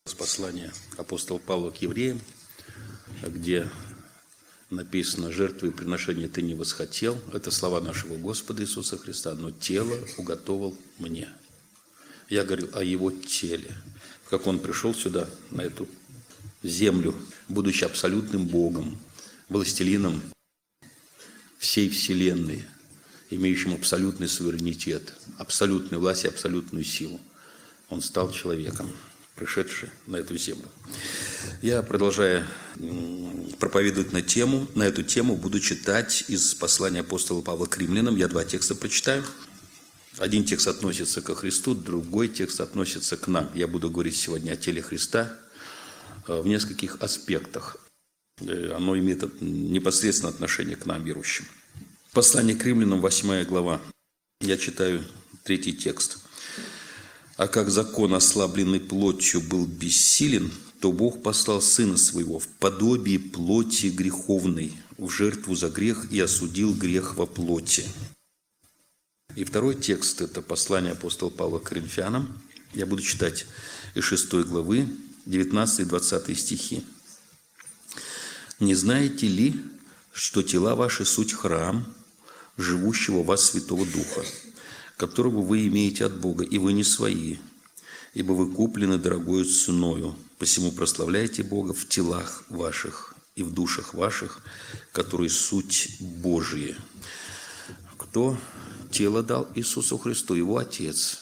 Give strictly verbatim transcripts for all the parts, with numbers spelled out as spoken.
Послание апостола Павла к евреям, где написано: «Жертвы и приношения ты не восхотел». Это слова нашего Господа Иисуса Христа. «Но тело уготовал мне». Я говорил о Его теле, как Он пришел сюда, на эту землю, будучи абсолютным Богом, властелином всей вселенной, имеющим абсолютный суверенитет, абсолютную власть и абсолютную силу. Он стал человеком, пришедший на эту землю. Я, продолжая проповедовать на тему, на эту тему, буду читать из послания апостола Павла к римлянам. Я два текста прочитаю. Один текст относится ко Христу, другой текст относится к нам. Я буду говорить сегодня о теле Христа в нескольких аспектах. Оно имеет непосредственное отношение к нам, верующим. Послание к римлянам, восьмая глава. Я читаю третий текст. «А как закон, ослабленный плотью, был бессилен, то Бог послал Сына Своего в подобие плоти греховной, в жертву за грех, и осудил грех во плоти». И второй текст – это послание апостола Павла к Коринфянам. Я буду читать из шестой главы, девятнадцатый и двадцатый стихи. «Не знаете ли, что тела ваши суть храм, живущего в вас Святого Духа, которого вы имеете от Бога, и вы не свои, ибо вы куплены дорогою ценою, посему прославляйте Бога в телах ваших и в душах ваших, которые суть Божьи». Кто тело дал Иисусу Христу? Его Отец.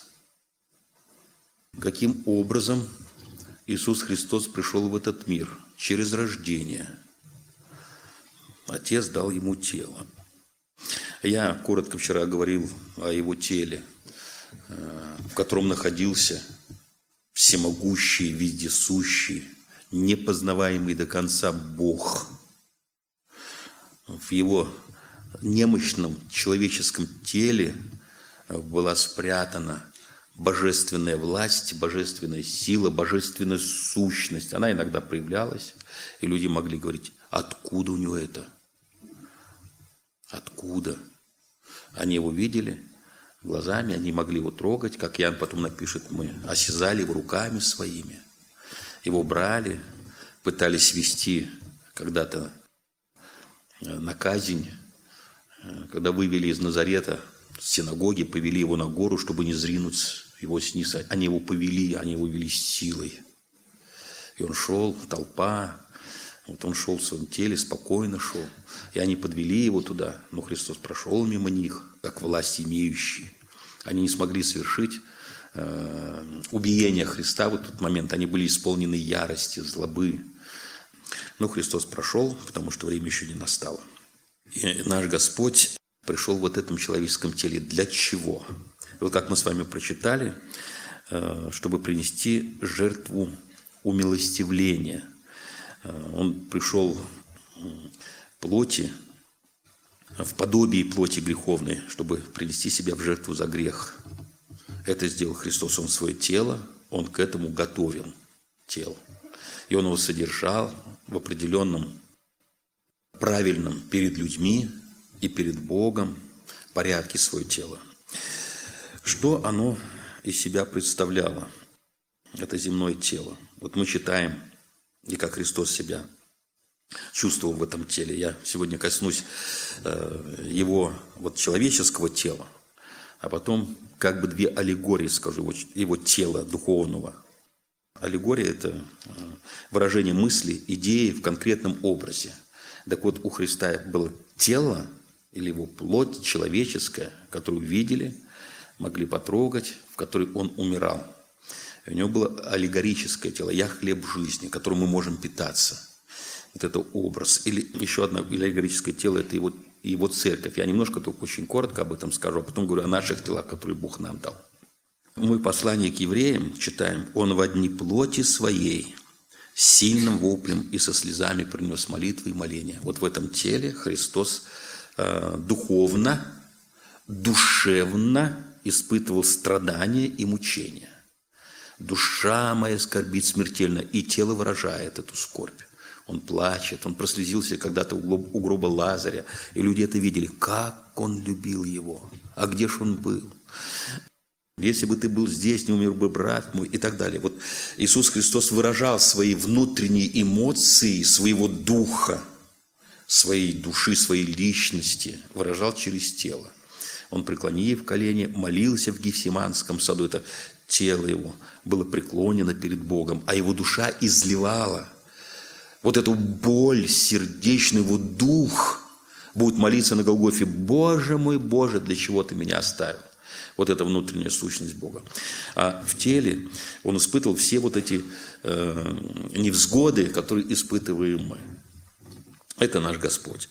Каким образом Иисус Христос пришел в этот мир? Через рождение. Отец дал ему тело. Я коротко вчера говорил о его теле, в котором находился всемогущий, вездесущий, непознаваемый до конца Бог. В его немощном человеческом теле была спрятана божественная власть, божественная сила, божественная сущность. Она иногда проявлялась, и люди могли говорить: откуда у него это? Откуда? Они его видели глазами, они могли его трогать, как Иоанн потом напишет, мы осязали его руками своими. Его брали, пытались вести когда-то на казнь, когда вывели из Назарета с синагоги, повели его на гору, чтобы не зринуть его снизу. Они его повели, они его вели с силой. И он шел, толпа. Вот он шел в своем теле, спокойно шел. И они подвели его туда, но Христос прошел мимо них, как власть имеющие. Они не смогли совершить э, убиение Христа в этот момент. Они были исполнены ярости, злобы. Но Христос прошел, потому что время еще не настало. И наш Господь пришел в вот этом человеческом теле. Для чего? И вот как мы с вами прочитали, э, чтобы принести жертву умилостивления. Он пришел в плоти, в подобии плоти греховной, чтобы принести себя в жертву за грех. Это сделал Христос. Он свое тело, Он к этому готовил тело. И Он его содержал в определенном, правильном перед людьми и перед Богом порядке свое тело. Что оно из себя представляло? Это земное тело. Вот мы читаем, и как Христос себя чувствовал в этом теле. Я сегодня коснусь э, его вот, человеческого тела, а потом как бы две аллегории скажу, его, его тела духовного. Аллегория – это э, выражение мысли, идеи в конкретном образе. Так вот, у Христа было тело или его плоть человеческая, которую видели, могли потрогать, в которой он умирал. У него было аллегорическое тело. «Я хлеб жизни», которым мы можем питаться. Вот это образ. Или еще одно аллегорическое тело – это его, его церковь. Я немножко, только очень коротко об этом скажу, а потом говорю о наших телах, которые Бог нам дал. Мы послание к евреям читаем: «Он во дни плоти своей с сильным воплем и со слезами принес молитвы и моления». Вот в этом теле Христос э, духовно, душевно испытывал страдания и мучения. «Душа моя скорбит смертельно», и тело выражает эту скорбь. Он плачет, он прослезился когда-то у гроба Лазаря, и люди это видели. Как он любил его! А где ж он был? Если бы ты был здесь, не умер бы брат мой, и так далее. Вот Иисус Христос выражал свои внутренние эмоции своего духа, своей души, своей личности, выражал через тело. Он, преклонив колени, молился в Гефсиманском саду. Это тело его было преклонено перед Богом, а его душа изливала вот эту боль сердечную, его дух будет молиться на Голгофе: «Боже мой, Боже, для чего ты меня оставил?» Вот это внутренняя сущность Бога. А в теле он испытывал все вот эти э, невзгоды, которые испытываем мы. Это наш Господь.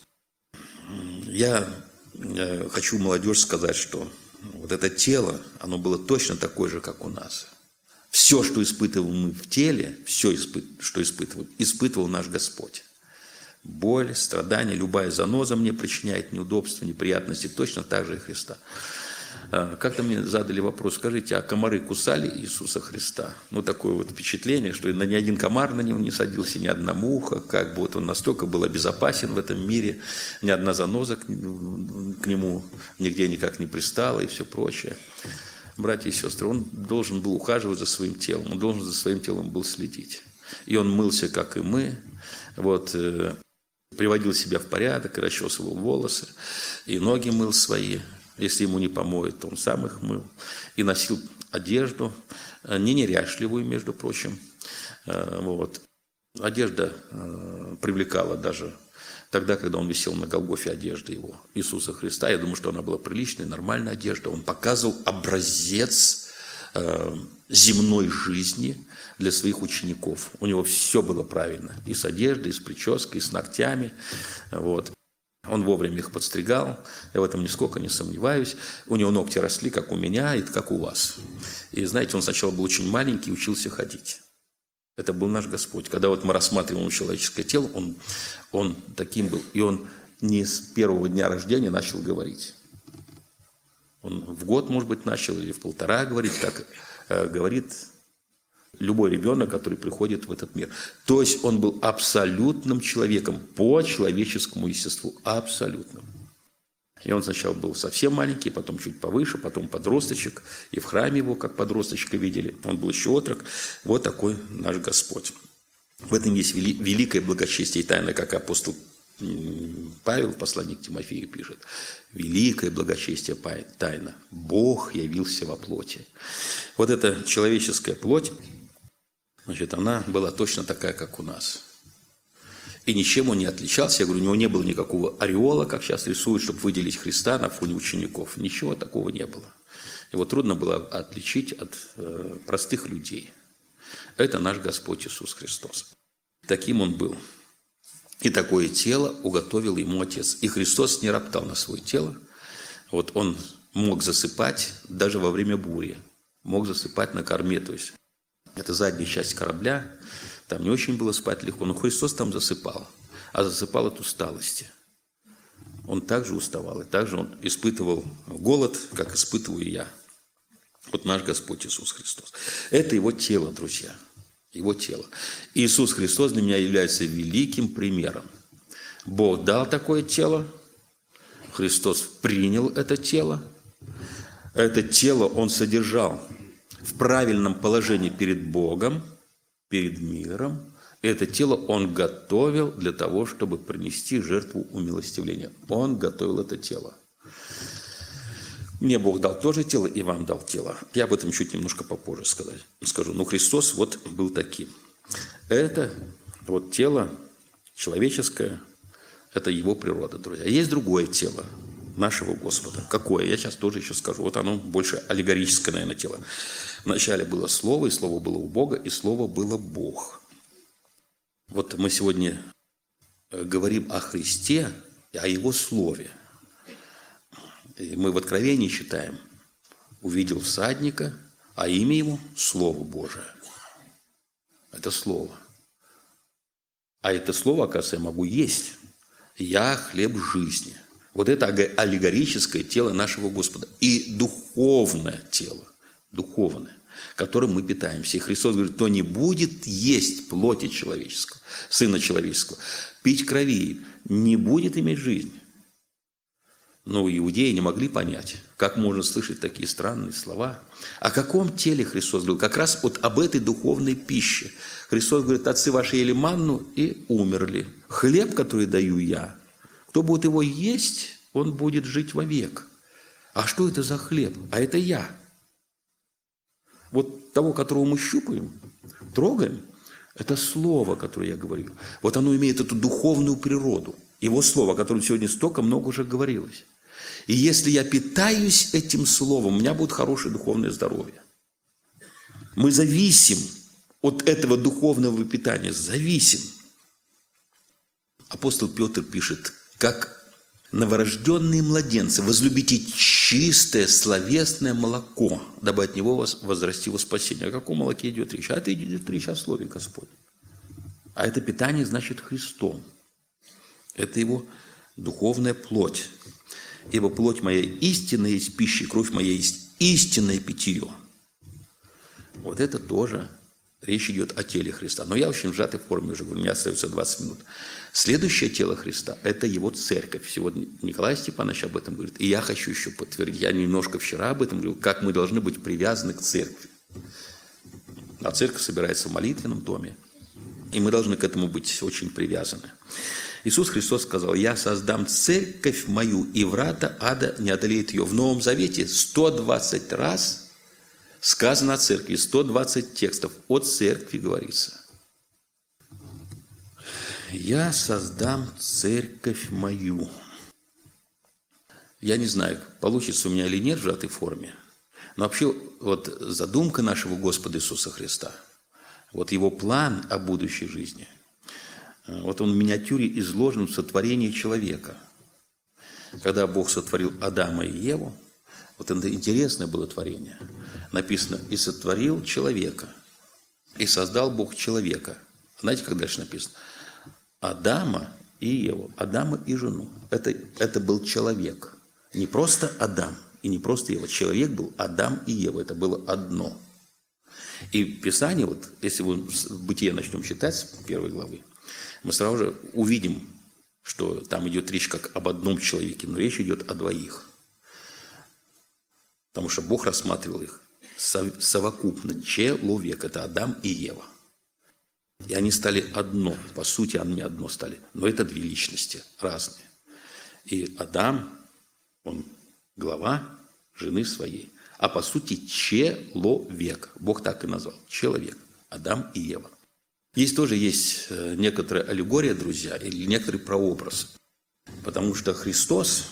Я э, хочу молодежь сказать, что вот это тело, оно было точно такое же, как у нас. Все, что испытываем мы в теле, все, что испытываем, испытывал наш Господь. Боль, страдания, любая заноза мне причиняет неудобства, неприятности, точно так же и Христа. Как-то мне задали вопрос: скажите, а комары кусали Иисуса Христа? Ну, такое вот впечатление, что ни один комар на него не садился, ни одна муха, как бы вот он настолько был обезопасен в этом мире, ни одна заноза к нему нигде никак не пристала и все прочее. Братья и сестры, он должен был ухаживать за своим телом, он должен за своим телом был следить. И он мылся, как и мы, вот, приводил себя в порядок, расчесывал волосы, и ноги мыл свои. Если ему не помоет, то он сам их мыл. И носил одежду, не неряшливую, между прочим. Вот. Одежда привлекала даже тогда, когда он висел на Голгофе, одежда его, Иисуса Христа. Я думаю, что она была приличная, нормальная одежда. Он показывал образец земной жизни для своих учеников. У него все было правильно. И с одеждой, и с прической, и с ногтями. Вот. Он вовремя их подстригал, я в этом нисколько не сомневаюсь. У него ногти росли, как у меня, и как у вас. И знаете, он сначала был очень маленький и учился ходить. Это был наш Господь. Когда вот мы рассматриваем человеческое тело, он, он таким был. И он не с первого дня рождения начал говорить. Он в год, может быть, начал, или в полтора говорить, как э, говорит любой ребенок, который приходит в этот мир. То есть он был абсолютным человеком по человеческому естеству. Абсолютным. И он сначала был совсем маленький, потом чуть повыше, потом подросточек. И в храме его, как подросточка, видели. Он был еще отрок. Вот такой наш Господь. В этом есть вели, великое благочестие и тайна, как апостол Павел в послании к Тимофею пишет. Великое благочестие тайна. Бог явился во плоти. Вот эта человеческая плоть, значит, она была точно такая, как у нас. И ничем он не отличался. Я говорю, у него не было никакого ореола, как сейчас рисуют, чтобы выделить Христа на фоне учеников. Ничего такого не было. Его трудно было отличить от э, простых людей. Это наш Господь Иисус Христос. Таким он был. И такое тело уготовил ему Отец. И Христос не роптал на свое тело. Вот он мог засыпать даже во время бури. Мог засыпать на корме, то есть это задняя часть корабля, там не очень было спать легко, но Христос там засыпал, а засыпал от усталости. Он также уставал, и также он испытывал голод, как испытываю я. Вот наш Господь Иисус Христос. Это его тело, друзья, его тело. Иисус Христос для меня является великим примером. Бог дал такое тело, Христос принял это тело, это тело он содержал в правильном положении перед Богом, перед миром. Это тело он готовил для того, чтобы принести жертву умилостивления. Он готовил это тело. Мне Бог дал тоже тело, и вам дал тело. Я об этом чуть немножко попозже сказать, скажу. Но Христос вот был таким. Это вот тело человеческое, это его природа, друзья. Есть другое тело нашего Господа. Какое? Я сейчас тоже еще скажу. Вот оно больше аллегорическое, наверное, тело. Вначале было Слово, и Слово было у Бога, и Слово было Бог. Вот мы сегодня говорим о Христе и о Его Слове. И мы в Откровении читаем: «Увидел всадника, а имя ему – Слово Божие». Это Слово. А это Слово, оказывается, я могу есть. «Я хлеб жизни». Вот это аллегорическое тело нашего Господа. И духовное тело, духовное, которым мы питаемся. И Христос говорит, кто не будет есть плоти человеческого, Сына человеческого, пить крови, не будет иметь жизнь. Ну, иудеи не могли понять, как можно слышать такие странные слова. О каком теле Христос говорил? Как раз вот об этой духовной пище. Христос говорит: отцы ваши ели манну и умерли. Хлеб, который даю я, кто будет его есть, он будет жить вовек. А что это за хлеб? А это я. Вот того, которого мы щупаем, трогаем, это слово, которое я говорю. Вот оно имеет эту духовную природу. Его слово, о котором сегодня столько много уже говорилось. И если я питаюсь этим словом, у меня будет хорошее духовное здоровье. Мы зависим от этого духовного питания. Зависим. Апостол Петр пишет: как новорожденные младенцы, возлюбите чистое словесное молоко, дабы от него возрасти во спасение. О каком молоке идет речь? А это идет речь о Слове Господне. А это питание значит Христом. Это его духовная плоть. Ибо плоть моя истинная есть пища, кровь моя есть истинное питье. Вот это тоже речь идет о теле Христа. Но я очень в сжатой форме уже говорю, у меня остается двадцать минут. Следующее тело Христа – это его церковь. Сегодня Николай Степанович об этом говорит. И я хочу еще подтвердить. Я немножко вчера об этом говорил, как мы должны быть привязаны к церкви. А церковь собирается в молитвенном доме. И мы должны к этому быть очень привязаны. Иисус Христос сказал: «Я создам церковь мою, и врата ада не одолеет ее». В Новом Завете сто двадцать раз сказано о церкви, сто двадцать текстов о церкви говорится. «Я создам церковь мою». Я не знаю, получится у меня или нет в сжатой форме, но вообще вот задумка нашего Господа Иисуса Христа, вот его план о будущей жизни, вот он в миниатюре изложен в сотворении человека. Когда Бог сотворил Адама и Еву, вот это интересное было творение. Написано: «И сотворил человека, и создал Бог человека». Знаете, как дальше написано? Адама и Еву, Адама и жену. Это, это был человек. Не просто Адам и не просто Ева. Человек был Адам и Ева. Это было одно. И Писание, вот, если мы Бытие начнем читать с первой главы, мы сразу же увидим, что там идет речь как об одном человеке, но речь идет о двоих. Потому что Бог рассматривал их совокупно. Человек – это Адам и Ева. И они стали одно. По сути, они одно стали. Но это две личности разные. И Адам, он глава жены своей. А по сути, человек. Бог так и назвал. Человек. Адам и Ева. Здесь тоже есть некоторая аллегория, друзья, или некоторый прообраз. Потому что Христос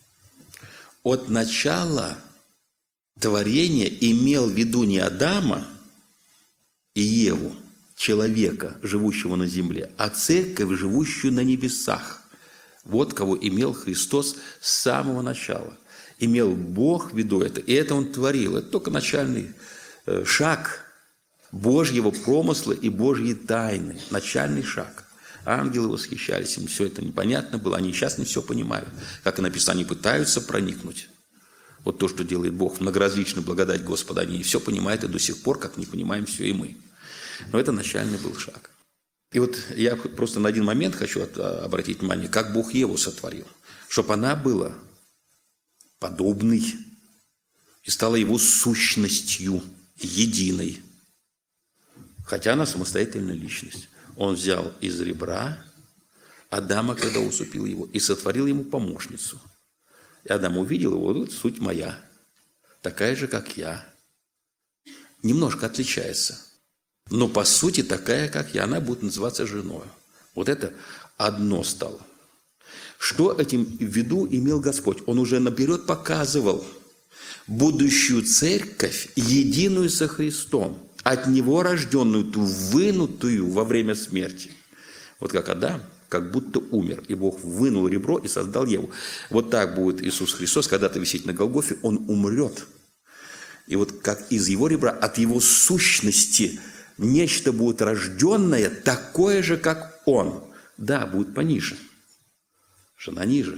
от начала творения имел в виду не Адама и Еву, человека, живущего на земле, а церковь, живущую на небесах. Вот кого имел Христос с самого начала. Имел Бог в виду это, и это Он творил. Это только начальный шаг Божьего промысла и Божьей тайны. Начальный шаг. Ангелы восхищались им, все это непонятно было. Они сейчас не все понимают. Как и написано, они пытаются проникнуть. Вот то, что делает Бог в многоразличную благодать Господа, они все понимают и до сих пор, как не понимаем все и мы. Но это начальный был шаг. И вот я просто на один момент хочу обратить внимание, как Бог Еву сотворил. Чтобы она была подобной и стала его сущностью единой. Хотя она самостоятельная личность. Он взял из ребра Адама, когда усыпил его, и сотворил ему помощницу. И Адам увидел его: вот суть моя, такая же, как я. Немножко отличается. Но по сути такая, как я. Она будет называться женой. Вот это одно стало. Что этим в виду имел Господь? Он уже наперед показывал будущую церковь, единую со Христом, от Него рожденную, ту вынутую во время смерти. Вот как Адам, как будто умер, и Бог вынул ребро и создал Еву. Вот так будет Иисус Христос, когда-то висеть на Голгофе, Он умрет. И вот как из Его ребра, от Его сущности, нечто будет рожденное, такое же, как Он. Да, будет пониже. Жена ниже.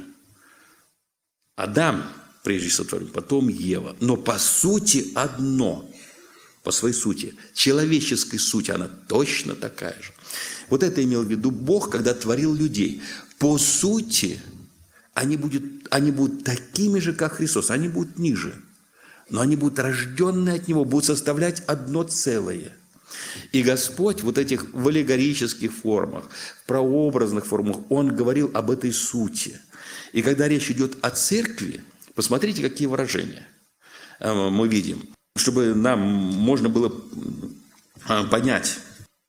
Адам прежде сотворен, потом Ева. Но по сути одно. По своей сути. Человеческой сути она точно такая же. Вот это имел в виду Бог, когда творил людей. По сути, они будут, они будут такими же, как Христос, они будут ниже. Но они будут рожденные от Него, будут составлять одно целое. И Господь вот этих в аллегорических формах, в прообразных формах, Он говорил об этой сути. И когда речь идет о церкви, посмотрите, какие выражения мы видим, чтобы нам можно было понять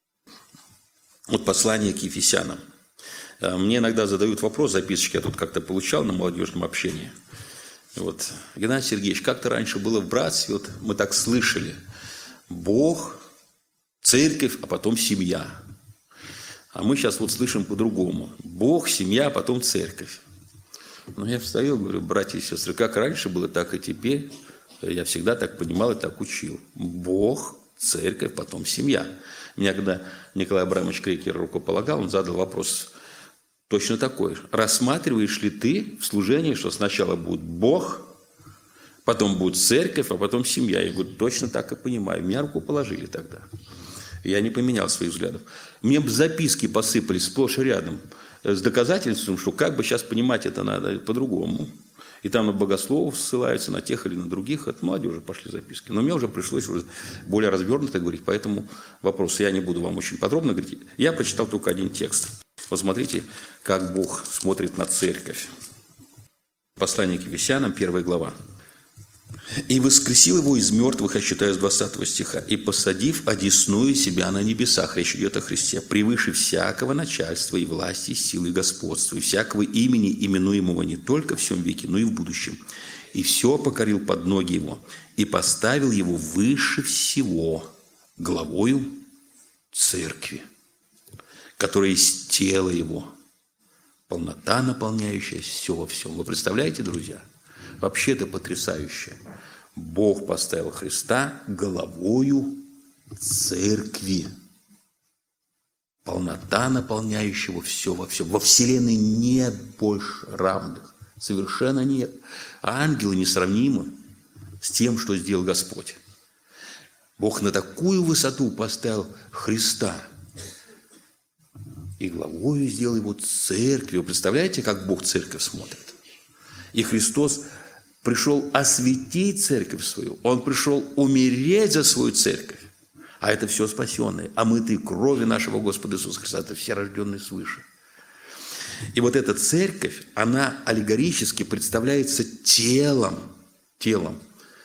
вот послание к Ефесянам. Мне иногда задают вопрос, записочки я тут как-то получал на молодежном общении. Вот, Геннадий Сергеевич, как-то раньше было в братстве, вот мы так слышали, Бог, церковь, а потом семья. А мы сейчас вот слышим по-другому. Бог, семья, а потом церковь. Но я встаю, говорю, братья и сестры, как раньше было, так и теперь. Я всегда так понимал и так учил. Бог, церковь, потом семья. Меня когда Николай Абрамович Крекер рукополагал, он задал вопрос точно такой. Рассматриваешь ли ты в служении, что сначала будет Бог, потом будет церковь, а потом семья? Я говорю, точно так и понимаю. Меня руку положили тогда. Я не поменял своих взглядов. Мне записки посыпались сплошь и рядом с доказательством, что как бы сейчас понимать это надо по-другому. И там на богословов ссылаются, на тех или на других. От молодежи пошли записки. Но мне уже пришлось уже более развернуто говорить. Поэтому вопрос я не буду вам очень подробно говорить. Я прочитал только один текст. Посмотрите, как Бог смотрит на церковь. Послание к Ефесянам, первая глава. «И воскресил его из мертвых, я считаю, с двадцатого стиха, и посадив одесную себя на небесах», речь идет о Христе, «превыше всякого начальства и власти, силы и господства, и всякого имени, именуемого не только в всем веке, но и в будущем. И все покорил под ноги его, и поставил его выше всего, главою церкви, которая есть тело его, полнота, наполняющая все во всем». Вы представляете, друзья? Вообще это потрясающе. Бог поставил Христа головою церкви. Полнота, наполняющего все во всем. Во вселенной нет больше равных. Совершенно нет. А ангелы несравнимы с тем, что сделал Господь. Бог на такую высоту поставил Христа. И главою сделал его церкви. Вы представляете, как Бог церковь смотрит? И Христос пришел осветить церковь свою. Он пришел умереть за свою церковь. А это все спасенные. Омытые кровью нашего Господа Иисуса Христа. Это все рожденные свыше. И вот эта церковь, она аллегорически представляется телом. Телом.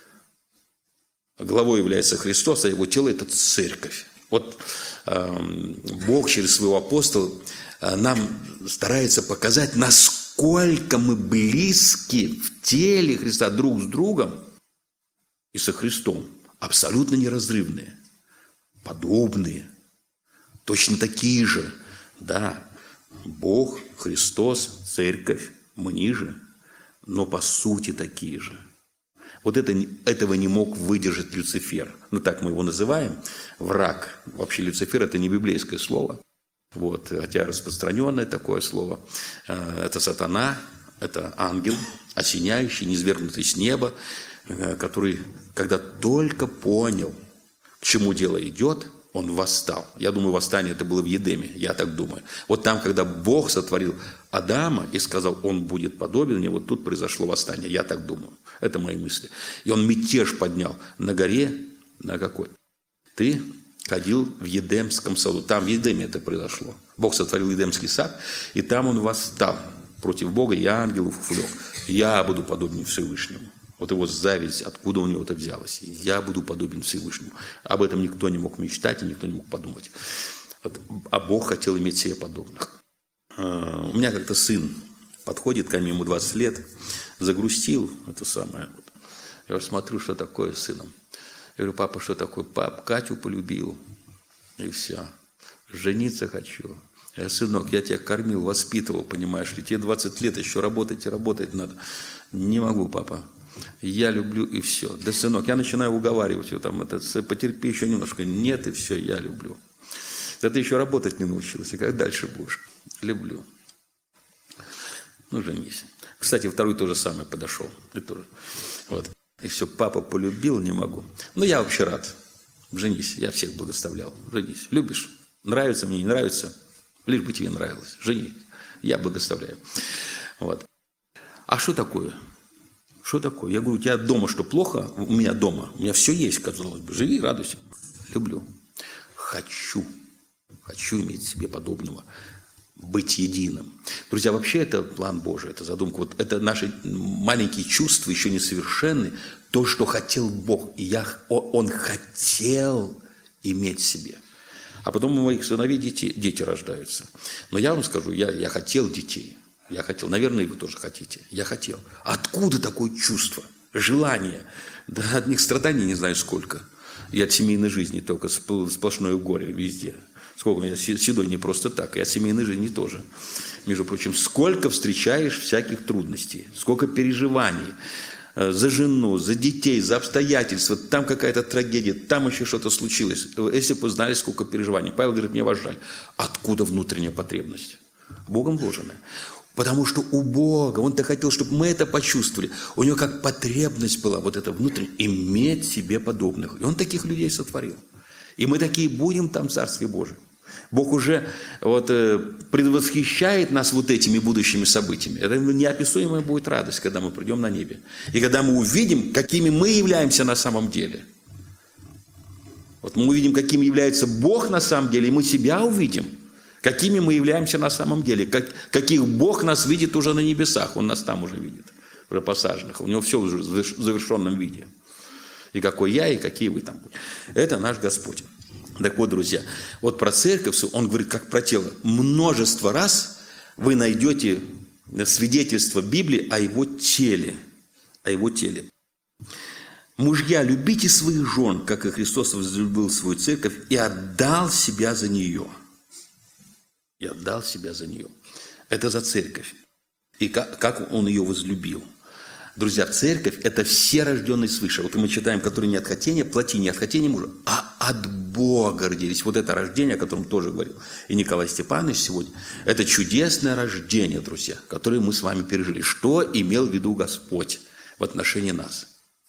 Главой является Христос, а его тело – это церковь. Вот э, Бог через своего апостола э, нам старается показать, насколько мы близки в теле Христа друг с другом и со Христом. Абсолютно неразрывные, подобные, точно такие же. Да, Бог, Христос, церковь, мы ниже, но по сути такие же. Вот это, этого не мог выдержать Люцифер. Ну, так мы его называем. Враг. Вообще Люцифер – это не библейское слово. Вот, хотя распространенное такое слово. Это сатана, это ангел, осеняющий, низвергнутый с неба, который, когда только понял, к чему дело идет, он восстал. Я думаю, восстание это было в Едеме, я так думаю. Вот там, когда Бог сотворил Адама и сказал, он будет подобен мне, вот тут произошло восстание, я так думаю. Это мои мысли. И он мятеж поднял на горе, на какой? Ты ходил в Едемском саду. Там в Едеме это произошло. Бог сотворил Едемский сад, и там он восстал против Бога, и ангелов увлек. Я буду подобен Всевышнему. Вот его зависть, откуда у него это взялось. Я буду подобен Всевышнему. Об этом никто не мог мечтать, и никто не мог подумать. Вот, а Бог хотел иметь себе подобных. У меня как-то сын подходит ко мне, ему двадцать лет, загрустил, это самое. Я смотрю, что такое с сыном. Я говорю, папа, что такое? Пап, Катю полюбил. И все. Жениться хочу. Я, сынок, я тебя кормил, воспитывал, понимаешь ли. Тебе двадцать лет, еще работать и работать надо. Не могу, папа. Я люблю, и все. Да, сынок, я начинаю уговаривать его, там, это, потерпи еще немножко. Нет, и все, я люблю. Да ты еще работать не научился, как дальше будешь? Люблю. Ну, женись. Кстати, второй тоже самое подошел. И, тоже. Вот. И все, папа полюбил, не могу. Ну, я вообще рад. Женись, я всех благословлял. Женись. Любишь? Нравится мне, не нравится? Лишь бы тебе нравилось. Женись. Я благословляю. Вот. А что такое? Что такое? Я говорю, у тебя дома что, плохо? У меня дома. У меня все есть, казалось бы. Живи, радуйся. Люблю. Хочу. Хочу иметь себе подобного. Быть единым. Друзья, вообще это план Божий, это задумка. Вот это наши маленькие чувства, еще несовершенны. То, что хотел Бог. И я, Он хотел иметь себе. А потом у моих сыновей дети, дети рождаются. Но я вам скажу, я, я хотел детей. Я хотел. Наверное, и вы тоже хотите. Я хотел. Откуда такое чувство? Желание? Да одних страданий не знаю сколько. И от семейной жизни только сплошное горе везде. Сколько у меня седой не просто так, и от семейной жизни тоже. Между прочим, сколько встречаешь всяких трудностей, сколько переживаний за жену, за детей, за обстоятельства, там какая-то трагедия, там еще что-то случилось. Если бы вы знали, сколько переживаний. Павел говорит, мне вас жаль. Откуда внутренняя потребность? Богом вложенная. Потому что у Бога, Он-то хотел, чтобы мы это почувствовали. У Него как потребность была вот эта внутренняя, иметь себе подобных. И Он таких людей сотворил. И мы такие будем там в Царстве Божьем. Бог уже вот, э, предвосхищает нас вот этими будущими событиями. Это неописуемая будет радость, когда мы придем на небе. И когда мы увидим, какими мы являемся на самом деле. Вот мы увидим, каким является Бог на самом деле, и мы себя увидим, какими мы являемся на самом деле. Как, каких Бог нас видит уже на небесах. Он нас там уже видит, уже посаженных. У Него все уже в завершенном виде. И какой я, и какие вы там будете. Это наш Господь. Так вот, друзья, вот про церковь, он говорит, как про тело. Множество раз вы найдете свидетельство Библии о его теле. О его теле. Мужья, любите своих жен, как и Христос возлюбил свою церковь и отдал себя за нее. И отдал себя за нее. Это за церковь. И как, как он ее возлюбил. Друзья, церковь – это все рожденные свыше. Вот мы читаем, которые не от хотения, плоти, не от хотения мужа, а от Бога родились. Вот это рождение, о котором тоже говорил и Николай Степанович сегодня. Это чудесное рождение, друзья, которое мы с вами пережили. Что имел в виду Господь в отношении нас?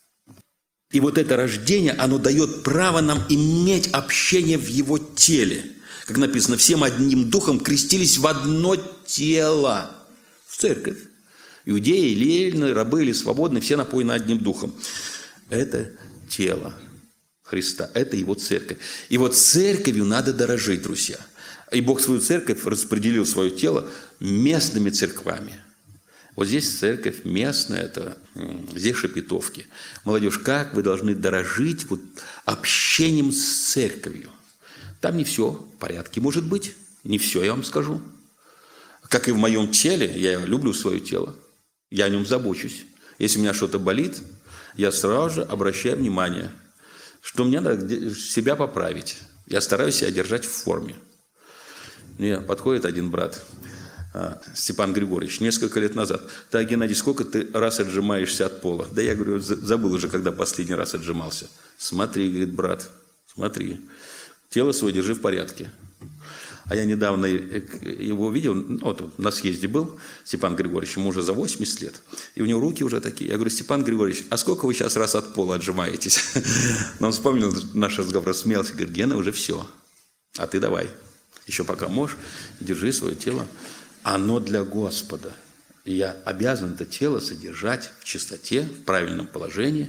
И вот это рождение, оно дает право нам иметь общение в Его теле. Как написано, всем одним духом крестились в одно тело. В церковь. Иудеи, или эллины, рабы, или свободные, все напоены одним духом. Это тело Христа, это Его церковь. И вот церковью надо дорожить, друзья. И Бог свою церковь распределил свое тело местными церквами. Вот здесь церковь местная, это здесь Шепетовки. Молодежь, как вы должны дорожить вот общением с церковью? Там не все в порядке, может быть. Не все, я вам скажу. Как и в моем теле, я люблю свое тело. Я о нем забочусь. Если у меня что-то болит, я сразу же обращаю внимание, что мне надо себя поправить. Я стараюсь себя держать в форме. Мне подходит один брат, Степан Григорьевич, несколько лет назад. Так, Геннадий, сколько ты раз отжимаешься от пола? Да я говорю, забыл уже, когда последний раз отжимался. Смотри, говорит брат, смотри. Тело свое держи в порядке. А я недавно его видел, ну, вот на съезде был, Степан Григорьевич, ему уже за восемьдесят лет, и у него руки уже такие. Я говорю, Степан Григорьевич, а сколько вы сейчас раз от пола отжимаетесь? Но он вспомнил наш разговор, смеялся, говорит, Гена, уже все, а ты давай, еще пока можешь, держи свое тело, оно для Господа. И я обязан это тело содержать в чистоте, в правильном положении.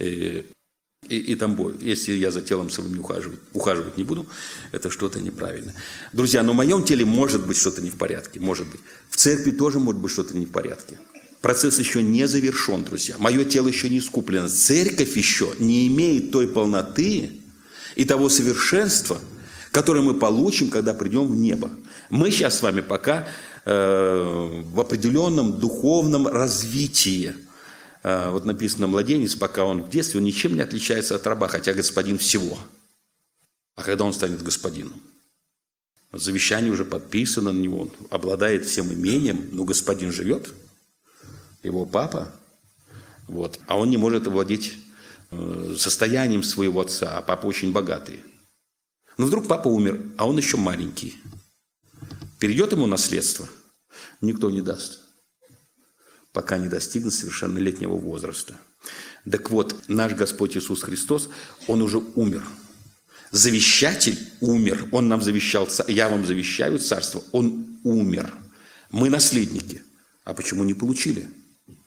И, и там бой. Если я за телом своим не ухаживать, ухаживать не буду, это что-то неправильно. Друзья, но в моем теле может быть что-то не в порядке. Может быть. В церкви тоже может быть что-то не в порядке. Процесс еще не завершен, друзья. Мое тело еще не искуплено. Церковь еще не имеет той полноты и того совершенства, которое мы получим, когда придем в небо. Мы сейчас с вами пока э, в определенном духовном развитии. Вот написано, младенец, пока он в детстве, он ничем не отличается от раба, хотя господин всего. А когда он станет господином? Завещание уже подписано на него, он обладает всем имением, но господин живет, его папа, вот, а он не может овладеть состоянием своего отца, а папа очень богатый. Но вдруг папа умер, а он еще маленький. Перейдет ему наследство? Никто не даст, пока не достигнет совершеннолетнего возраста. Так вот, наш Господь Иисус Христос, Он уже умер. Завещатель умер. Он нам завещал, я вам завещаю царство. Он умер. Мы наследники. А почему не получили?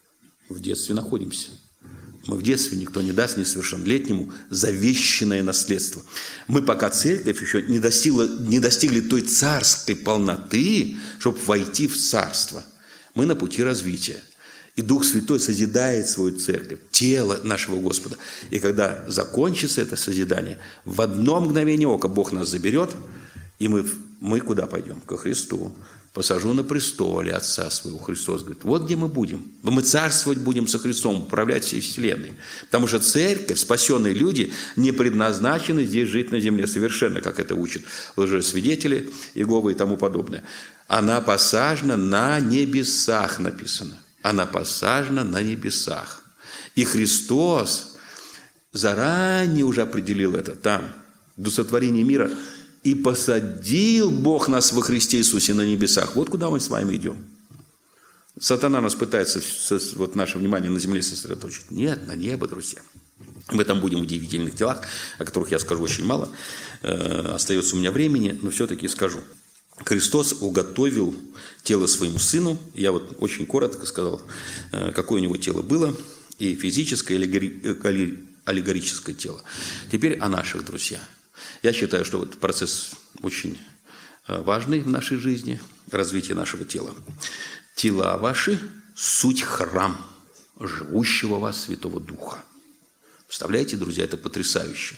в детстве находимся. Мы в детстве, никто не даст несовершеннолетнему завещанное наследство. Мы пока церковь еще не достигла, не достигли той царской полноты, чтобы войти в царство. Мы на пути развития. И Дух Святой созидает свою церковь, тело нашего Господа. И когда закончится это созидание, в одно мгновение ока Бог нас заберет, и мы, мы куда пойдем? Ко Христу. Посажу на престоле Отца своего. Христос говорит, вот где мы будем. Мы царствовать будем со Христом, управлять всей вселенной. Потому что церковь, спасенные люди, не предназначены здесь жить на земле совершенно, как это учат лжесвидетели, Иеговы и тому подобное. Она посажена на небесах, написано. Она посажена на небесах. И Христос заранее уже определил это там, до сотворения мира. И посадил Бог нас во Христе Иисусе на небесах. Вот куда мы с вами идем. Сатана нас пытается вот наше внимание на земле сосредоточить. Нет, на небо, друзья. Мы там будем в удивительных делах, о которых я скажу очень мало. Э, остается у меня времени, но все-таки скажу. Христос уготовил тело своему Сыну. Я вот очень коротко сказал, э, какое у него тело было. И физическое, и аллегорическое тело. Теперь о наших, друзья. Я считаю, что вот процесс очень важный в нашей жизни, развитие нашего тела. Тела ваши – суть храм живущего в вас Святого Духа. Представляете, друзья, это потрясающе.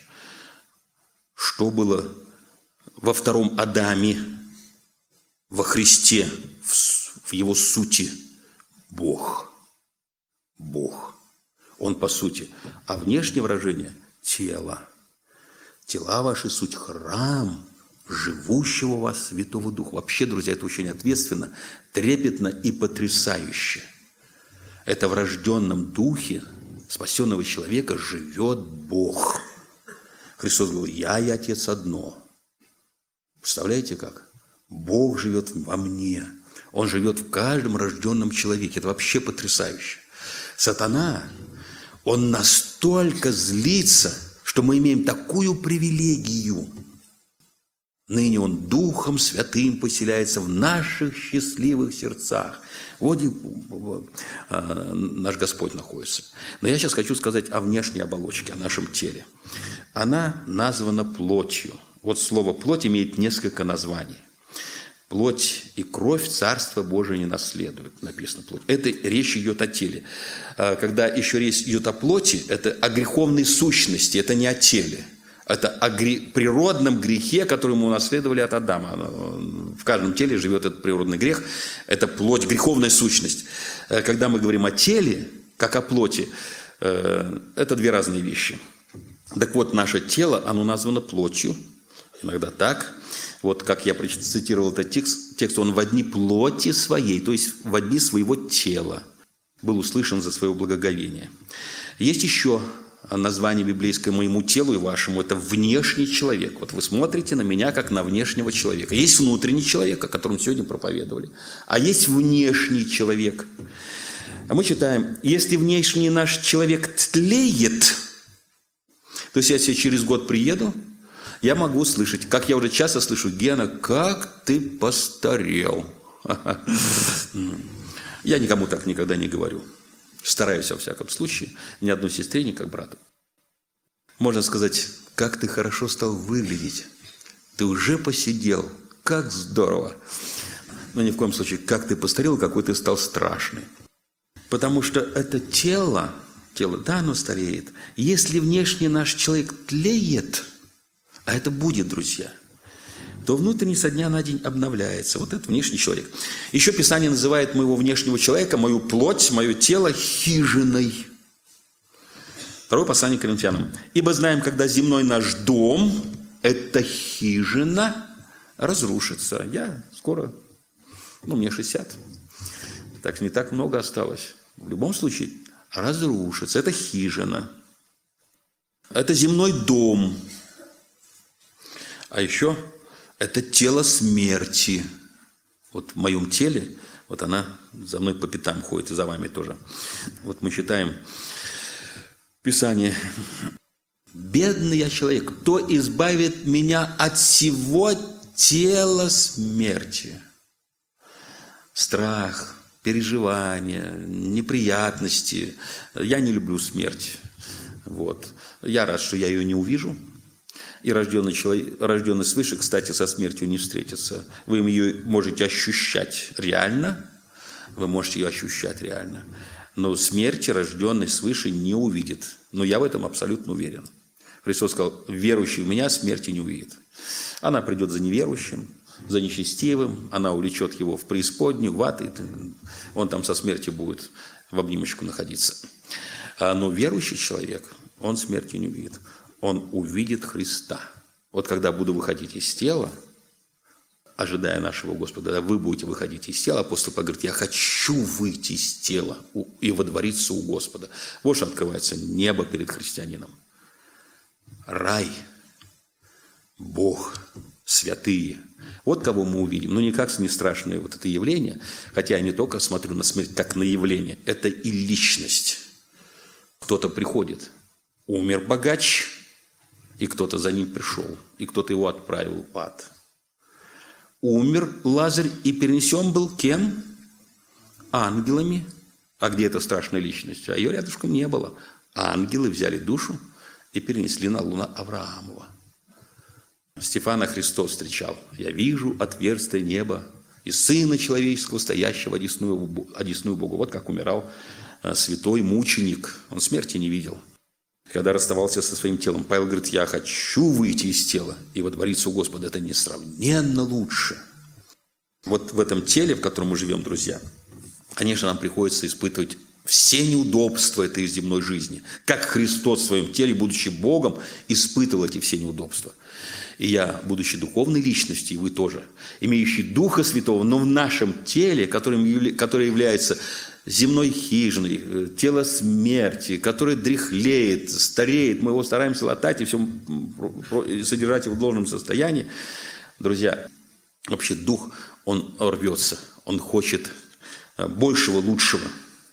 Что было во втором Адаме, во Христе, в его сути? Бог. Бог. Он по сути. А внешнее выражение – тело. Тела ваши – суть храм живущего в вас Святого Духа. Вообще, друзья, это очень ответственно, трепетно и потрясающе. Это в рожденном духе спасенного человека живет Бог. Христос говорил, я и Отец одно. Представляете как? Бог живет во мне. Он живет в каждом рожденном человеке. Это вообще потрясающе. Сатана, он настолько злится, что мы имеем такую привилегию. Ныне Он Духом Святым поселяется в наших счастливых сердцах. Вот где наш Господь находится. Но я сейчас хочу сказать о внешней оболочке, о нашем теле. Она названа плотью. Вот слово «плоть» имеет несколько названий. Плоть и кровь Царство Божие не наследуют, написано плоть. Это речь идет о теле. Когда еще речь идет о плоти, это о греховной сущности, это не о теле. Это о гре... природном грехе, который мы унаследовали от Адама. В каждом теле живет этот природный грех. Это плоть, греховная сущность. Когда мы говорим о теле, как о плоти, это две разные вещи. Так вот, наше тело, оно названо плотью. Иногда так. Вот как я процитировал этот текст, текст, он во дни плоти своей, то есть во дни своего тела был услышан за свое благоговение. Есть еще название библейское моему телу и вашему, это внешний человек. Вот вы смотрите на меня как на внешнего человека. Есть внутренний человек, о котором сегодня проповедовали, а есть внешний человек. А мы читаем, если внешний наш человек тлеет, то есть я себе через год приеду, я могу слышать, как я уже часто слышу, Гена, как ты постарел. Я никому так никогда не говорю. Стараюсь во всяком случае, ни одной сестре, ни как брату. Можно сказать, как ты хорошо стал выглядеть. Ты уже посидел, как здорово. Но ни в коем случае, как ты постарел, какой ты стал страшный. Потому что это тело, тело, да, оно стареет. Если внешне наш человек тлеет, а это будет, друзья, то внутренний со дня на день обновляется. Вот это внешний человек. Еще Писание называет моего внешнего человека, мою плоть, мое тело хижиной. Второе послание к Коринфянам. Ибо знаем, когда земной наш дом, эта хижина, разрушится. Я скоро, ну, мне шестьдесят. Так не так много осталось. В любом случае, разрушится. Это хижина. Это земной дом. А еще это тело смерти. Вот в моем теле, вот она за мной по пятам ходит, и за вами тоже. Вот мы читаем Писание. «Бедный я человек, кто избавит меня от всего тела смерти?» Страх, переживания, неприятности. Я не люблю смерть. Вот. Я рад, что я ее не увижу. И рожденный, человек, рожденный свыше, кстати, со смертью не встретится. Вы ее можете ощущать реально. Вы можете ее ощущать реально. Но смерти рожденный свыше не увидит. Но я в этом абсолютно уверен. Христос сказал, верующий в меня смерти не увидит. Она придет за неверующим, за нечестивым, она увлечет его в преисподнюю, в ад, и он там со смертью будет в обнимочку находиться. Но верующий человек, он смерти не увидит. Он увидит Христа. Вот когда буду выходить из тела, ожидая нашего Господа, когда вы будете выходить из тела, апостол Павел говорит, я хочу выйти из тела и водвориться у Господа. Вот что открывается небо перед христианином. Рай, Бог, святые. Вот кого мы увидим. Ну, никак не страшное вот это явление, хотя я не только смотрю на смерть как на явление, это и личность. Кто-то приходит, умер богач, и кто-то за ним пришел, и кто-то его отправил в ад. Умер Лазарь и перенесен был кем? Ангелами. А где эта страшная личность? А ее рядышком не было. Ангелы взяли душу и перенесли на луна Авраамова. Стефана Христос встречал. «Я вижу отверстие неба и Сына Человеческого, стоящего одесную, одесную Богу». Вот как умирал святой мученик. Он смерти не видел. Когда расставался со своим телом, Павел говорит, я хочу выйти из тела и водвориться у Господа. Это несравненно лучше. Вот в этом теле, в котором мы живем, друзья, конечно, нам приходится испытывать все неудобства этой земной жизни. Как Христос в своем теле, будучи Богом, испытывал эти все неудобства. И я, будучи духовной личностью, и вы тоже, имеющий Духа Святого, но в нашем теле, которым, которое является земной хижиной, тело смерти, которое дряхлеет, стареет, мы его стараемся латать и все, содержать его в должном состоянии. Друзья, вообще дух, он рвется, он хочет большего, лучшего.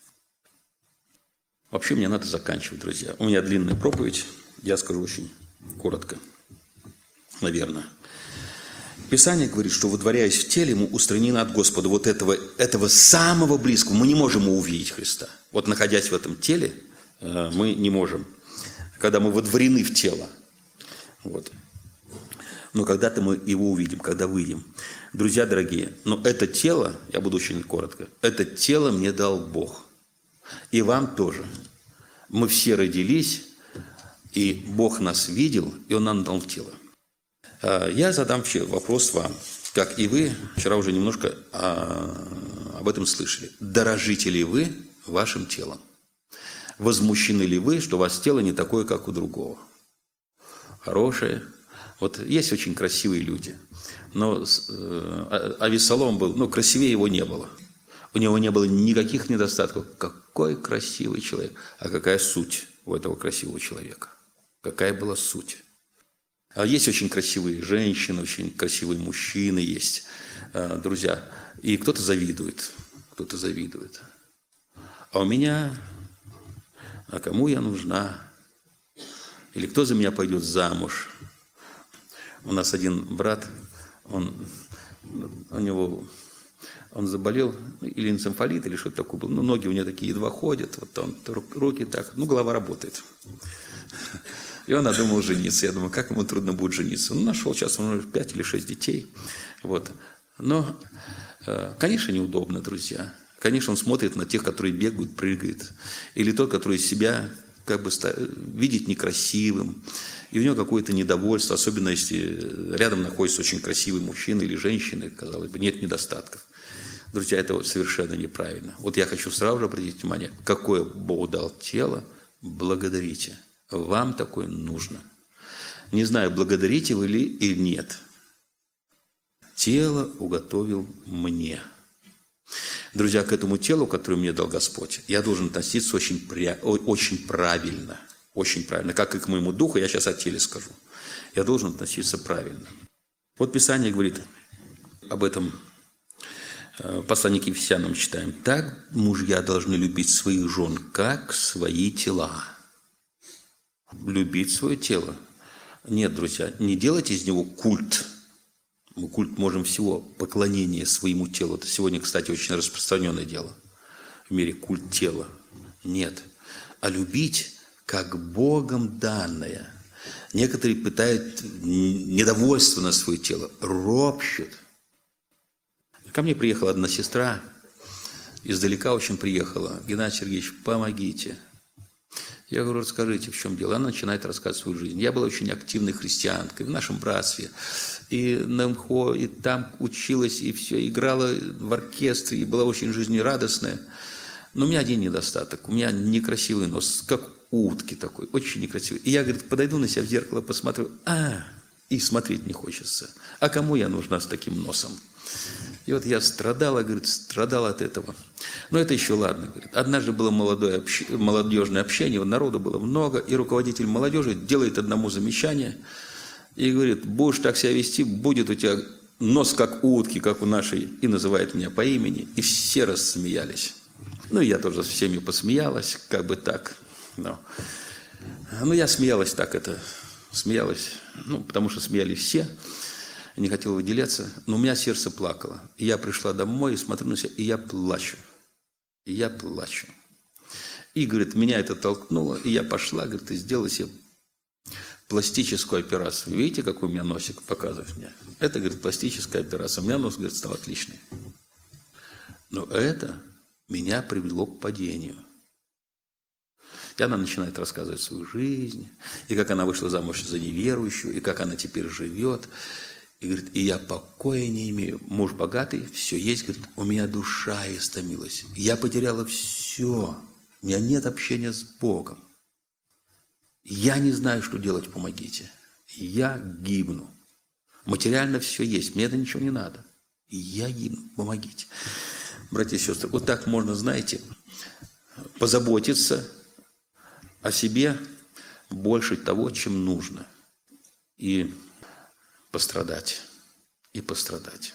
Вообще мне надо заканчивать, друзья. У меня длинная проповедь, я скажу очень коротко, наверное. Писание говорит, что, водворяясь в теле, мы устранены от Господа вот этого, этого самого близкого. Мы не можем увидеть Христа. Вот находясь в этом теле, мы не можем. Когда мы водворены в тело. Вот. Но когда-то мы его увидим, когда выйдем. Друзья дорогие, но это тело, я буду очень коротко, это тело мне дал Бог. И вам тоже. Мы все родились, и Бог нас видел, и Он нам дал тело. Я задам вопрос вам, как и вы, вчера уже немножко об этом слышали. Дорожите ли вы вашим телом? Возмущены ли вы, что у вас тело не такое, как у другого? Хорошее. Вот есть очень красивые люди, но Авессалом был, ну, красивее его не было. У него не было никаких недостатков. Какой красивый человек. А какая суть у этого красивого человека? Какая была суть? А есть очень красивые женщины, очень красивые мужчины есть, друзья. И кто-то завидует, кто-то завидует. А у меня, а кому я нужна? Или кто за меня пойдет замуж? У нас один брат, он, у него, он заболел, или энцефалит, или что-то такое было. Ну, ноги у него такие едва ходят, вот он, руки так, ну, голова работает. И он надумал жениться. Я думаю, как ему трудно будет жениться. Он нашел сейчас он пять или шесть детей. Вот. Но, конечно, неудобно, друзья. Конечно, он смотрит на тех, которые бегают, прыгают. Или тот, который себя как бы видит некрасивым. И у него какое-то недовольство, особенно если рядом находится очень красивый мужчина или женщина, казалось бы, нет недостатков. Друзья, это совершенно неправильно. Вот я хочу сразу же обратить внимание, какое Бог дал тело, благодарите. Вам такое нужно. Не знаю, благодарите вы ли или нет. Тело уготовил мне. Друзья, к этому телу, которое мне дал Господь, я должен относиться очень, очень правильно. Очень правильно. Как и к моему духу, я сейчас о теле скажу. Я должен относиться правильно. Вот Писание говорит об этом. Послание к Ефесянам читаем. Так мужья должны любить своих жен, как свои тела. Любить свое тело. Нет, друзья, не делайте из него культ. Мы культ можем всего, поклонение своему телу. Это сегодня, кстати, очень распространенное дело. В мире культ тела. Нет. А любить как Богом данное. Некоторые пытают недовольство на свое тело, ропщут. Ко мне приехала одна сестра, издалека очень приехала. Геннадий Сергеевич, помогите. Я говорю, расскажите, в чем дело. Она начинает рассказывать свою жизнь. Я была очень активной христианкой в нашем братстве. И на эм ха о, и там училась, и все, играла в оркестре, и была очень жизнерадостная. Но у меня один недостаток. У меня некрасивый нос, как у утки такой, очень некрасивый. И я, говорит, подойду на себя в зеркало, посмотрю, а, и смотреть не хочется. А кому я нужна с таким носом? И вот я страдала, говорит, страдала от этого. Но это еще ладно, говорит. Однажды было молодое общ... молодежное общение, народу было много, и руководитель молодежи делает одному замечание и говорит, будешь так себя вести, будет у тебя нос как у утки, как у нашей, и называет меня по имени. И все рассмеялись. Ну, я тоже с всеми посмеялась, как бы так. Но, ну, я смеялась так, это, смеялась, ну, потому что смеялись все. Не хотел выделяться, но у меня сердце плакало. И я пришла домой и смотрю на себя, и я плачу. И я плачу. И, говорит, меня это толкнуло, и я пошла, говорит, и сделала себе пластическую операцию. Видите, какой у меня носик показывает мне? Это, говорит, пластическая операция. У меня нос, говорит, стал отличный. Но это меня привело к падению. И она начинает рассказывать свою жизнь, и как она вышла замуж за неверующую, и как она теперь живет. И говорит, и я покоя не имею. Муж богатый, все есть, говорит, у меня душа истомилась. Я потеряла все. У меня нет общения с Богом. Я не знаю, что делать, помогите. Я гибну. Материально все есть, мне это ничего не надо. Я гибну, помогите. Братья и сестры, вот так можно, знаете, позаботиться о себе больше того, чем нужно. И пострадать. И пострадать.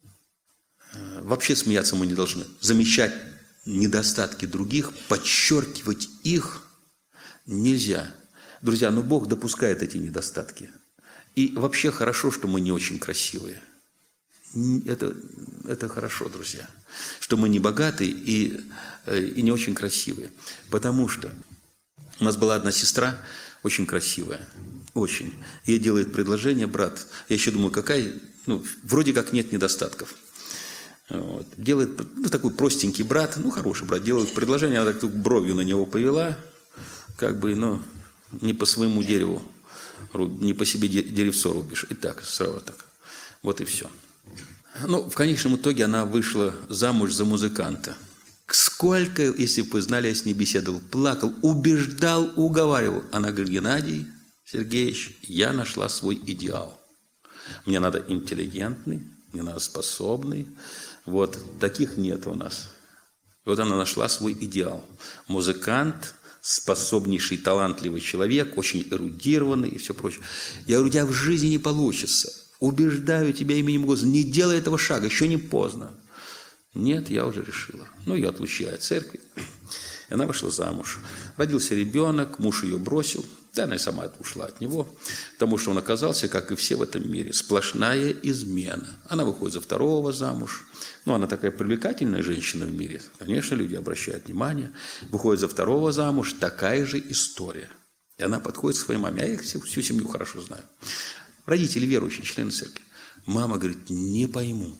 Вообще смеяться мы не должны. Замечать недостатки других, подчеркивать их нельзя. Друзья, но Бог допускает эти недостатки. И вообще хорошо, что мы не очень красивые. Это, это хорошо, друзья. Что мы не богатые и, и не очень красивые. Потому что у нас была одна сестра, очень красивая. Очень. Ей делает предложение брат. Я еще думаю, какая... Ну, вроде как нет недостатков. Вот. Делает, ну, такой простенький брат, ну, хороший брат, делает предложение, она так бровью на него повела, как бы, ну, не по своему дереву, не по себе деревцо рубишь. И так, сразу так. Вот и все. Ну, в конечном итоге она вышла замуж за музыканта. Сколько, если бы вы знали, я с ней беседовал, плакал, убеждал, уговаривал. Она говорит, Геннадий Сергеевич, я нашла свой идеал. Мне надо интеллигентный, мне надо способный. Вот, таких нет у нас. И вот она нашла свой идеал. Музыкант, способнейший, талантливый человек, очень эрудированный и все прочее. Я говорю, у тебя в жизни не получится. Убеждаю тебя именем Господа, не делай этого шага, еще не поздно. Нет, я уже решила. Ну, ее отлучили от церкви. И она вышла замуж. Родился ребенок, муж ее бросил. Да, она и сама ушла от него, потому что он оказался, как и все в этом мире, сплошная измена. Она выходит за второго замуж. Ну, она такая привлекательная женщина в мире. Конечно, люди обращают внимание. Выходит за второго замуж, такая же история. И она подходит к своей маме. А я их всю, всю семью хорошо знаю. Родители верующие, члены церкви. Мама говорит, не пойму.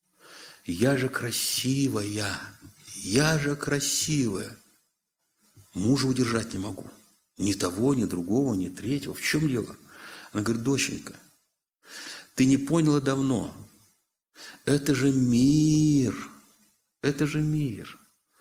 Я же красивая. Я же красивая. Мужа удержать не могу. Ни того, ни другого, ни третьего. В чем дело? Она говорит, доченька, ты не поняла давно. Это же мир. Это же мир.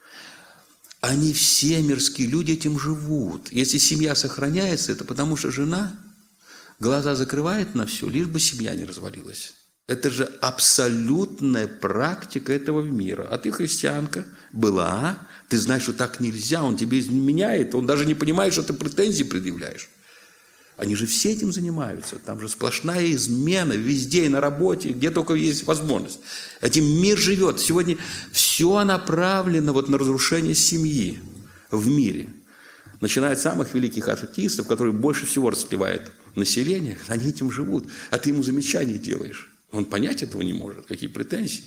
Они все мирские люди этим живут. Если семья сохраняется, это потому что жена глаза закрывает на все, лишь бы семья не развалилась. Это же абсолютная практика этого мира. А ты христианка была, ты знаешь, что так нельзя, он тебе изменяет, он даже не понимает, что ты претензии предъявляешь. Они же все этим занимаются. Там же сплошная измена везде, и на работе, где только есть возможность. Этим мир живет. Сегодня все направлено вот на разрушение семьи в мире. Начиная от самых великих артистов, которые больше всего расплевают население, они этим живут. А ты ему замечания делаешь. Он понять этого не может. Какие претензии?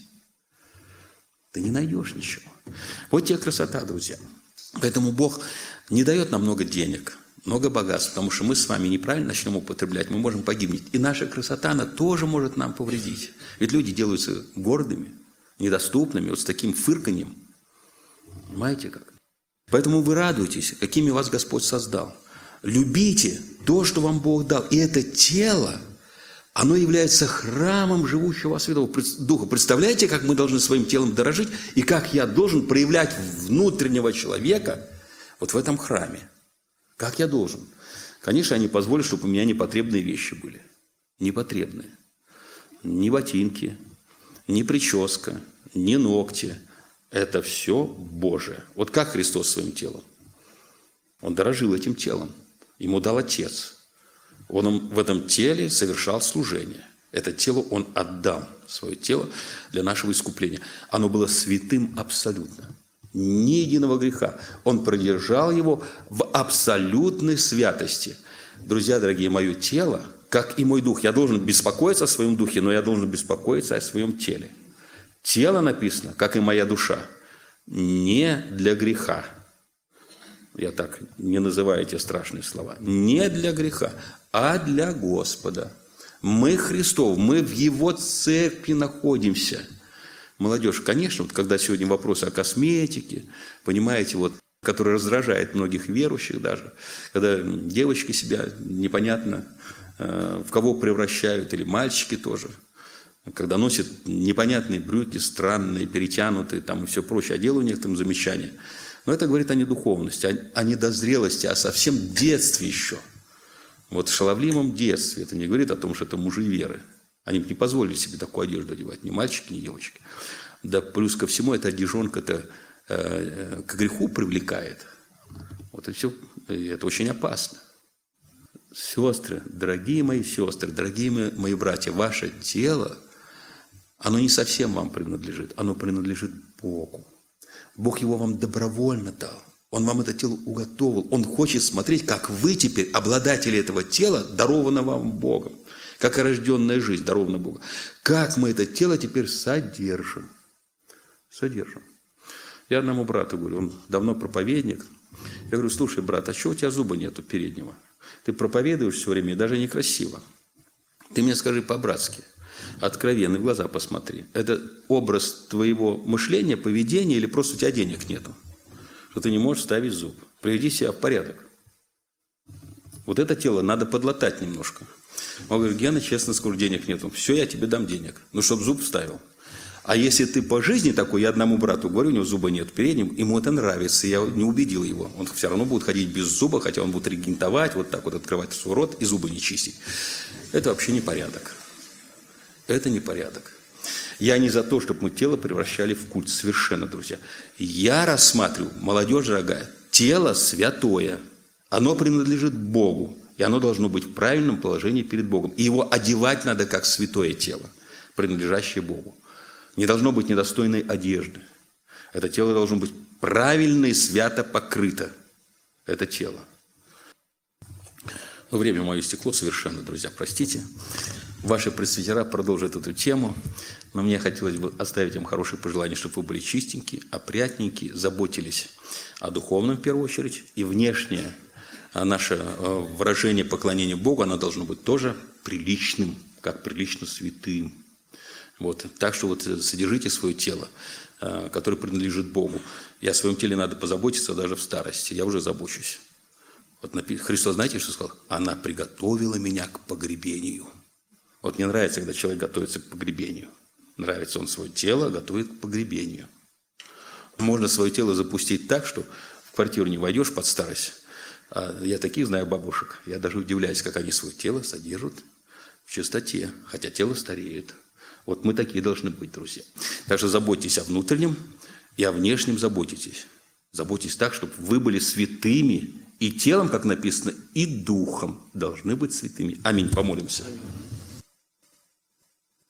Ты не найдешь ничего. Вот тебе красота, друзья. Поэтому Бог не дает нам много денег, много богатств, потому что мы с вами неправильно начнем употреблять, мы можем погибнуть. И наша красота, она тоже может нам повредить. Ведь люди делаются гордыми, недоступными, вот с таким фырканьем. Понимаете как? Поэтому вы радуйтесь, какими вас Господь создал. Любите то, что вам Бог дал. И это тело, оно является храмом живущего Святого Духа. Представляете, как мы должны своим телом дорожить, и как я должен проявлять внутреннего человека вот в этом храме. Как я должен? Конечно, я не позволю, чтобы у меня непотребные вещи были. Непотребные. Ни ботинки, ни прическа, ни ногти. Это все Божие. Вот как Христос своим телом? Он дорожил этим телом. Ему дал Отец. Он в этом теле совершал служение. Это тело Он отдал, свое тело, для нашего искупления. Оно было святым абсолютно. Ни единого греха. Он продержал его в абсолютной святости. Друзья дорогие, мое тело, как и мой дух, я должен беспокоиться о своем духе, но я должен беспокоиться о своем теле. Тело написано, как и моя душа, не для греха. Я так не называю эти страшные слова. Не для греха, а для Господа. Мы Христов, мы в Его церкви находимся. Молодежь, конечно, вот когда сегодня вопросы о косметике, понимаете, вот, который раздражает многих верующих даже, когда девочки себя непонятно э, в кого превращают, или мальчики тоже, когда носят непонятные брюки, странные, перетянутые, там и все прочее, а делаю некоторым замечания. Но это говорит о недуховности, о, о недозрелости, о совсем детстве еще. Вот в шаловливом детстве. Это не говорит о том, что это мужи веры. Они бы не позволили себе такую одежду одевать, ни мальчики, ни девочки. Да плюс ко всему, эта одежонка-то э, к греху привлекает. Вот и все. И это очень опасно. Сестры, дорогие мои сестры, дорогие мои, мои братья, ваше тело, оно не совсем вам принадлежит, оно принадлежит Богу. Бог его вам добровольно дал. Он вам это тело уготовил. Он хочет смотреть, как вы теперь, обладатели этого тела, дарованного вам Богом. Как и рожденная жизнь, дарована Богом. Как мы это тело теперь содержим. Содержим. Я одному брату говорю, он давно проповедник. Я говорю, слушай, брат, а чего у тебя зуба нету переднего? Ты проповедуешь все время, и даже некрасиво. Ты мне скажи по-братски, откровенно, в глаза посмотри. Это образ твоего мышления, поведения, или просто у тебя денег нету? Что ты не можешь ставить зуб. Приведи себя в порядок. Вот это тело надо подлатать немножко. Он говорит, Гена, честно скажу, денег нету. Все, я тебе дам денег. Ну, чтобы зуб вставил. А если ты по жизни такой, я одному брату говорю, у него зуба нет передним, ему это нравится, я не убедил его. Он все равно будет ходить без зуба, хотя он будет регентовать, вот так вот открывать свой рот и зубы не чистить. Это вообще не порядок. Это не порядок. Я не за то, чтобы мы тело превращали в культ. Совершенно, друзья. Я рассматриваю, молодежь дорогая, тело святое. Оно принадлежит Богу. И оно должно быть в правильном положении перед Богом. И его одевать надо как святое тело, принадлежащее Богу. Не должно быть недостойной одежды. Это тело должно быть правильно и свято покрыто. Это тело. Но время мое истекло совершенно, друзья, простите. Ваши пресвитера продолжат эту тему. Но мне хотелось бы оставить им хорошее пожелание, чтобы вы были чистенькие, опрятненькие, заботились о духовном в первую очередь. И внешнее наше выражение поклонения Богу, оно должно быть тоже приличным, как прилично святым. Вот. Так что вот содержите свое тело, которое принадлежит Богу. И о своем теле надо позаботиться даже в старости. Я уже забочусь. Вот Христос, знаете, что сказал? Она приготовила меня к погребению. Вот мне нравится, когда человек готовится к погребению. Нравится он свое тело, готовит к погребению. Можно свое тело запустить так, что в квартиру не войдешь под старость. А я таких знаю бабушек. Я даже удивляюсь, как они свое тело содержат в чистоте, хотя тело стареет. Вот мы такие должны быть, друзья. Так что заботьтесь о внутреннем и о внешнем заботитесь. Заботьтесь так, чтобы вы были святыми и телом, как написано, и духом должны быть святыми. Аминь. Помолимся.